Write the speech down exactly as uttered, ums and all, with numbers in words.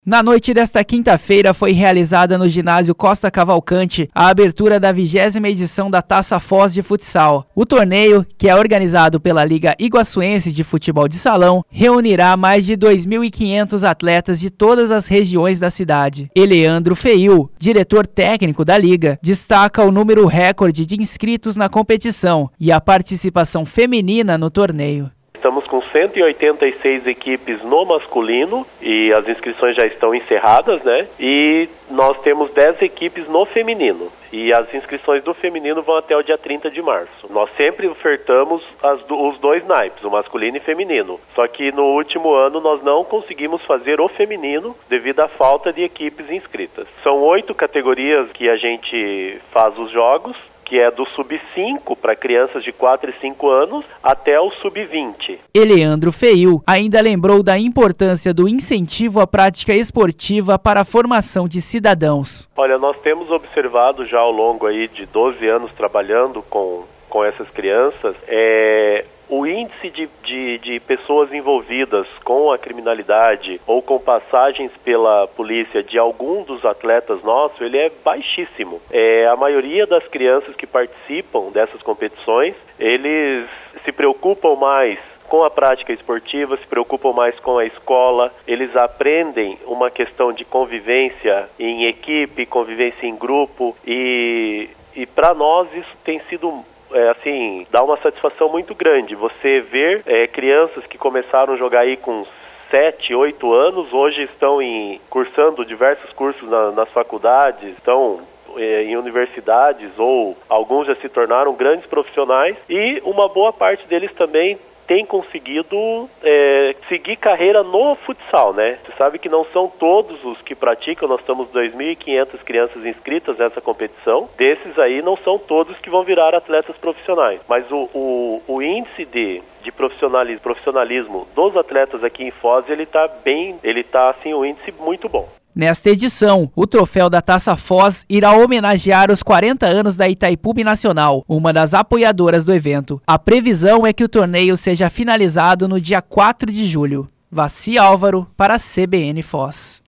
Na noite desta quinta-feira foi realizada no ginásio Costa Cavalcante a abertura da vigésima edição da Taça Foz de Futsal. O torneio, que é organizado pela Liga Iguaçuense de Futebol de Salão, reunirá mais de dois mil e quinhentos atletas de todas as regiões da cidade. Eleandro Feil, diretor técnico da Liga, destaca o número recorde de inscritos na competição e a participação feminina no torneio. Estamos com cento e oitenta e seis equipes no masculino e as inscrições já estão encerradas, né? E nós temos dez equipes no feminino e as inscrições do feminino vão até o dia trinta de março. Nós sempre ofertamos as, os dois naipes, o masculino e feminino. Só que no último ano nós não conseguimos fazer o feminino devido à falta de equipes inscritas. São oito categorias que a gente faz os jogos, que é do sub cinco para crianças de quatro e cinco anos até o sub vinte. Eleandro Feil ainda lembrou da importância do incentivo à prática esportiva para a formação de cidadãos. Olha, nós temos observado já ao longo aí de doze anos trabalhando com, com essas crianças, é... o índice de, de, de pessoas envolvidas com a criminalidade ou com passagens pela polícia de algum dos atletas nossos, ele é baixíssimo. É, a maioria das crianças que participam dessas competições, eles se preocupam mais com a prática esportiva, se preocupam mais com a escola, eles aprendem uma questão de convivência em equipe, convivência em grupo e, e para nós isso tem sido É, assim, dá uma satisfação muito grande. Você ver é, crianças que começaram a jogar aí com sete, oito anos, hoje estão em, cursando diversos cursos na, nas faculdades, estão é, em universidades ou alguns já se tornaram grandes profissionais e uma boa parte deles também tem conseguido é, seguir carreira no futsal, né? Você sabe que não são todos os que praticam, nós estamos dois mil e quinhentas crianças inscritas nessa competição, desses aí não são todos que vão virar atletas profissionais, mas o, o, o índice de, de profissionalismo, profissionalismo dos atletas aqui em Foz, ele tá bem, ele tá assim, um índice muito bom. Nesta edição, o troféu da Taça Foz irá homenagear os quarenta anos da Itaipu Binacional, uma das apoiadoras do evento. A previsão é que o torneio seja finalizado no dia quatro de julho. Vassi Álvaro para a C B N Foz.